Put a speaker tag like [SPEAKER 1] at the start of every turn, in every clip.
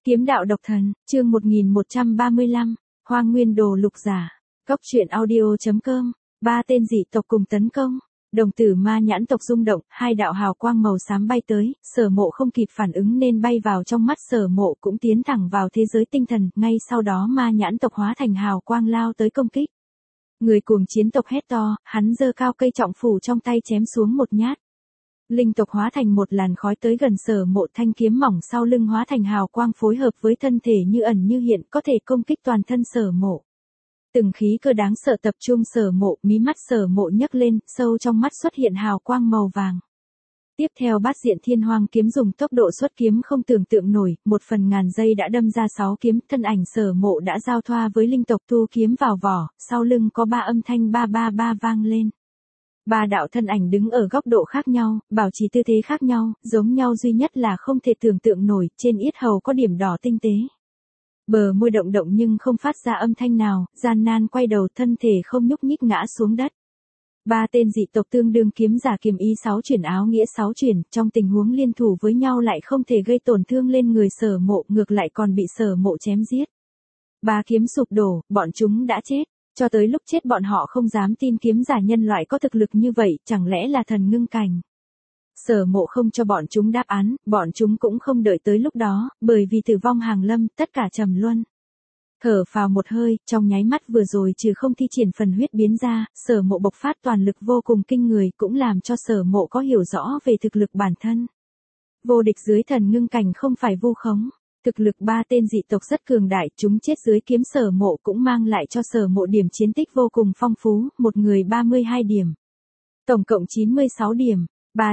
[SPEAKER 1] Kiếm đạo độc thần, chương 1135, Hoang Nguyên Đồ Lục Giả. Cốc truyện audio.com. Ba tên dị tộc cùng tấn công. Đồng tử ma nhãn tộc rung động, hai đạo hào quang màu xám bay tới, Sở Mộ không kịp phản ứng nên bay vào trong mắt Sở Mộ cũng tiến thẳng vào thế giới tinh thần, ngay sau đó ma nhãn tộc hóa thành hào quang lao tới công kích. Người cuồng chiến tộc hét to, hắn giơ cao cây trọng phủ trong tay chém xuống một nhát. Linh tộc hóa thành một làn khói tới gần Sở Mộ, thanh kiếm mỏng sau lưng hóa thành hào quang phối hợp với thân thể như ẩn như hiện, có thể công kích toàn thân Sở Mộ. Từng khí cơ đáng sợ tập trung Sở Mộ, mí mắt Sở Mộ nhấc lên, sâu trong mắt xuất hiện hào quang màu vàng. Tiếp theo Bát Diện Thiên Hoang kiếm dùng tốc độ xuất kiếm không tưởng tượng nổi, 1/1000 giây đã đâm ra 6 kiếm, thân ảnh Sở Mộ đã giao thoa với linh tộc thu kiếm vào vỏ, sau lưng có 3 âm thanh ba ba ba vang lên. 3 đạo thân ảnh đứng ở góc độ khác nhau, bảo trì tư thế khác nhau, giống nhau duy nhất là không thể tưởng tượng nổi, trên yết hầu có điểm đỏ tinh tế. Bờ môi động động nhưng không phát ra âm thanh nào, gian nan quay đầu, thân thể không nhúc nhích ngã xuống đất. 3 tên dị tộc tương đương kiếm giả kiếm ý 6 chuyển áo nghĩa 6 chuyển, trong tình huống liên thủ với nhau lại không thể gây tổn thương lên người Sở Mộ, ngược lại còn bị Sở Mộ chém giết. 3 kiếm sụp đổ, bọn chúng đã chết. Cho tới lúc chết bọn họ không dám tin kiếm giả nhân loại có thực lực như vậy, chẳng lẽ là thần ngưng cảnh. Sở Mộ không cho bọn chúng đáp án, bọn chúng cũng không đợi tới lúc đó, bởi vì tử vong hàng lâm, tất cả trầm luân. Thở phào một hơi, trong nháy mắt vừa rồi trừ không thi triển phần huyết biến ra, Sở Mộ bộc phát toàn lực vô cùng kinh người, cũng làm cho Sở Mộ có hiểu rõ về thực lực bản thân. Vô địch dưới thần ngưng cảnh không phải vu khống. Thực lực 3 tên dị tộc rất cường đại, chúng chết dưới kiếm Sở Mộ cũng mang lại cho Sở Mộ điểm chiến tích vô cùng phong phú, một người 32 điểm. Tổng cộng 96 điểm,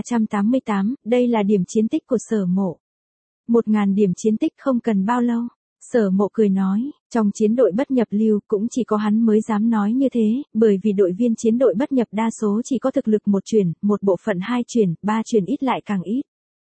[SPEAKER 1] 388, đây là điểm chiến tích của Sở Mộ. 1000 điểm chiến tích không cần bao lâu. Sở Mộ cười nói, trong chiến đội bất nhập lưu cũng chỉ có hắn mới dám nói như thế, bởi vì đội viên chiến đội bất nhập đa số chỉ có thực lực 1 chuyển, một bộ phận 2 chuyển, 3 chuyển ít lại càng ít.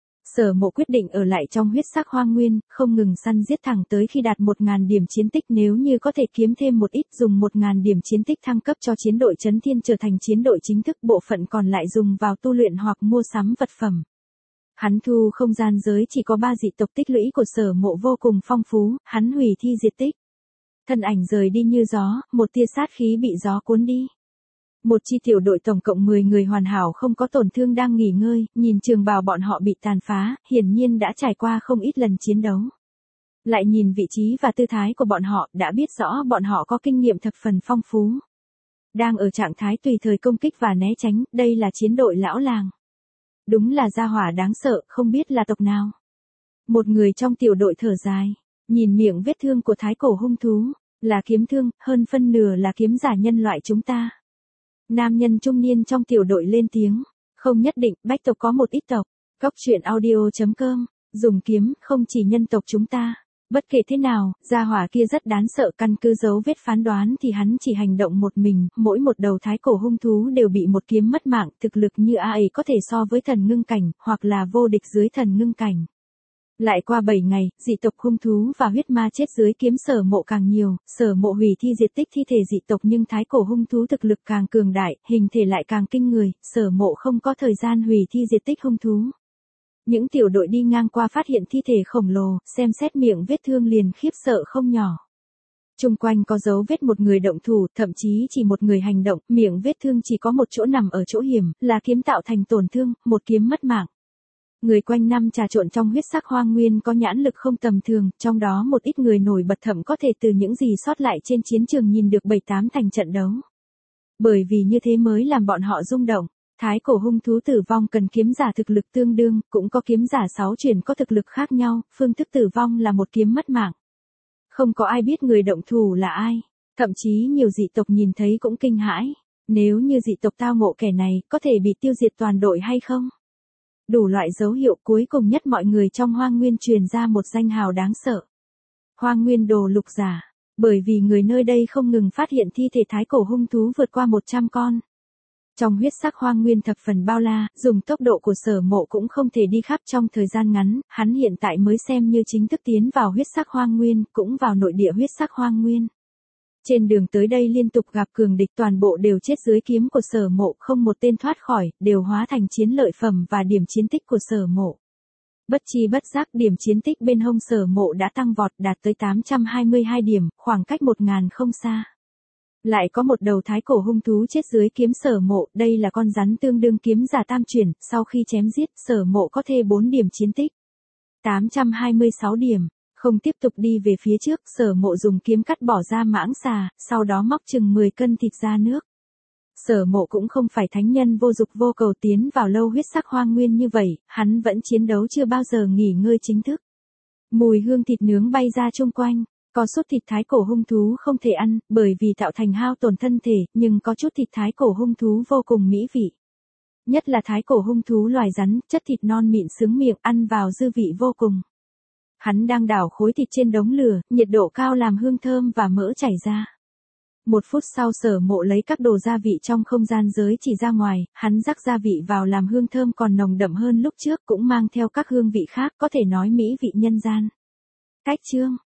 [SPEAKER 1] Sở Mộ quyết định ở lại trong huyết sắc hoang nguyên, không ngừng săn giết thẳng tới khi đạt 1000 điểm chiến tích, nếu như có thể kiếm thêm một ít dùng 1000 điểm chiến tích thăng cấp cho chiến đội Chấn Thiên trở thành chiến đội chính thức, bộ phận còn lại dùng vào tu luyện hoặc mua sắm vật phẩm. Hắn thu không gian giới chỉ có 3 dị tộc, tích lũy của Sở Mộ vô cùng phong phú, hắn hủy thi diệt tích. Thân ảnh rời đi như gió, một tia sát khí bị gió cuốn đi. Một chi tiểu đội tổng cộng 10 người hoàn hảo không có tổn thương đang nghỉ ngơi, nhìn trường bào bọn họ bị tàn phá, hiển nhiên đã trải qua không ít lần chiến đấu. Lại nhìn vị trí và tư thái của bọn họ, đã biết rõ bọn họ có kinh nghiệm thập phần phong phú. Đang ở trạng thái tùy thời công kích và né tránh, đây là chiến đội lão làng. Đúng là gia hỏa đáng sợ, không biết là tộc nào. Một người trong tiểu đội thở dài, nhìn miệng vết thương của thái cổ hung thú, là kiếm thương, hơn phân nửa là kiếm giả nhân loại chúng ta. Nam nhân trung niên trong tiểu đội lên tiếng, không nhất định, bách tộc có một ít tộc. Cốc truyện audio.com, dùng kiếm, không chỉ nhân tộc chúng ta. Bất kể thế nào, gia hỏa kia rất đáng sợ, căn cứ dấu vết phán đoán thì hắn chỉ hành động một mình, mỗi một đầu thái cổ hung thú đều bị một kiếm mất mạng, thực lực như ấy có thể so với thần ngưng cảnh, hoặc là vô địch dưới thần ngưng cảnh. Lại qua 7 ngày, dị tộc hung thú và huyết ma chết dưới kiếm Sở Mộ càng nhiều, Sở Mộ hủy thi diệt tích thi thể dị tộc nhưng thái cổ hung thú thực lực càng cường đại, hình thể lại càng kinh người, Sở Mộ không có thời gian hủy thi diệt tích hung thú. Những tiểu đội đi ngang qua phát hiện thi thể khổng lồ, xem xét miệng vết thương liền khiếp sợ không nhỏ. Chung quanh có dấu vết một người động thủ, thậm chí chỉ một người hành động, miệng vết thương chỉ có một chỗ nằm ở chỗ hiểm, là kiếm tạo thành tổn thương, một kiếm mất mạng. Người quanh năm trà trộn trong huyết sắc hoang nguyên có nhãn lực không tầm thường, trong đó một ít người nổi bật thậm có thể từ những gì sót lại trên chiến trường nhìn được 7-8 thành trận đấu. Bởi vì như thế mới làm bọn họ rung động. Thái cổ hung thú tử vong cần kiếm giả thực lực tương đương, cũng có kiếm giả 6 chuyển có thực lực khác nhau, phương thức tử vong là một kiếm mất mạng. Không có ai biết người động thủ là ai, thậm chí nhiều dị tộc nhìn thấy cũng kinh hãi. Nếu như dị tộc tao ngộ kẻ này, có thể bị tiêu diệt toàn đội hay không? Đủ loại dấu hiệu, cuối cùng nhất mọi người trong hoang nguyên truyền ra một danh hào đáng sợ. Hoang Nguyên Đồ Lục Giả, bởi vì người nơi đây không ngừng phát hiện thi thể thái cổ hung thú vượt qua 100 con. Trong huyết sắc hoang nguyên thập phần bao la, dùng tốc độ của Sở Mộ cũng không thể đi khắp trong thời gian ngắn, hắn hiện tại mới xem như chính thức tiến vào huyết sắc hoang nguyên, cũng vào nội địa huyết sắc hoang nguyên. Trên đường tới đây liên tục gặp cường địch, toàn bộ đều chết dưới kiếm của Sở Mộ, không một tên thoát khỏi, đều hóa thành chiến lợi phẩm và điểm chiến tích của Sở Mộ. Bất chi bất giác điểm chiến tích bên hông Sở Mộ đã tăng vọt đạt tới 822 điểm, khoảng cách 1000 không xa. Lại có một đầu thái cổ hung thú chết dưới kiếm Sở Mộ, đây là con rắn tương đương kiếm giả tam chuyển, sau khi chém giết, Sở Mộ có thêm 4 điểm chiến tích. 826 điểm, không tiếp tục đi về phía trước, Sở Mộ dùng kiếm cắt bỏ ra mãng xà, sau đó móc chừng 10 cân thịt ra nước. Sở Mộ cũng không phải thánh nhân vô dục vô cầu tiến vào lâu huyết sắc hoang nguyên như vậy, hắn vẫn chiến đấu chưa bao giờ nghỉ ngơi chính thức. Mùi hương thịt nướng bay ra chung quanh, có chút thịt thái cổ hung thú không thể ăn, bởi vì tạo thành hao tổn thân thể, nhưng có chút thịt thái cổ hung thú vô cùng mỹ vị. Nhất là thái cổ hung thú loài rắn, chất thịt non mịn sướng miệng, ăn vào dư vị vô cùng. Hắn đang đảo khối thịt trên đống lửa, nhiệt độ cao làm hương thơm và mỡ chảy ra. 1 phút sau Sở Mộ lấy các đồ gia vị trong không gian giới chỉ ra ngoài, hắn rắc gia vị vào làm hương thơm còn nồng đậm hơn lúc trước, cũng mang theo các hương vị khác, có thể nói mỹ vị nhân gian. Cách chương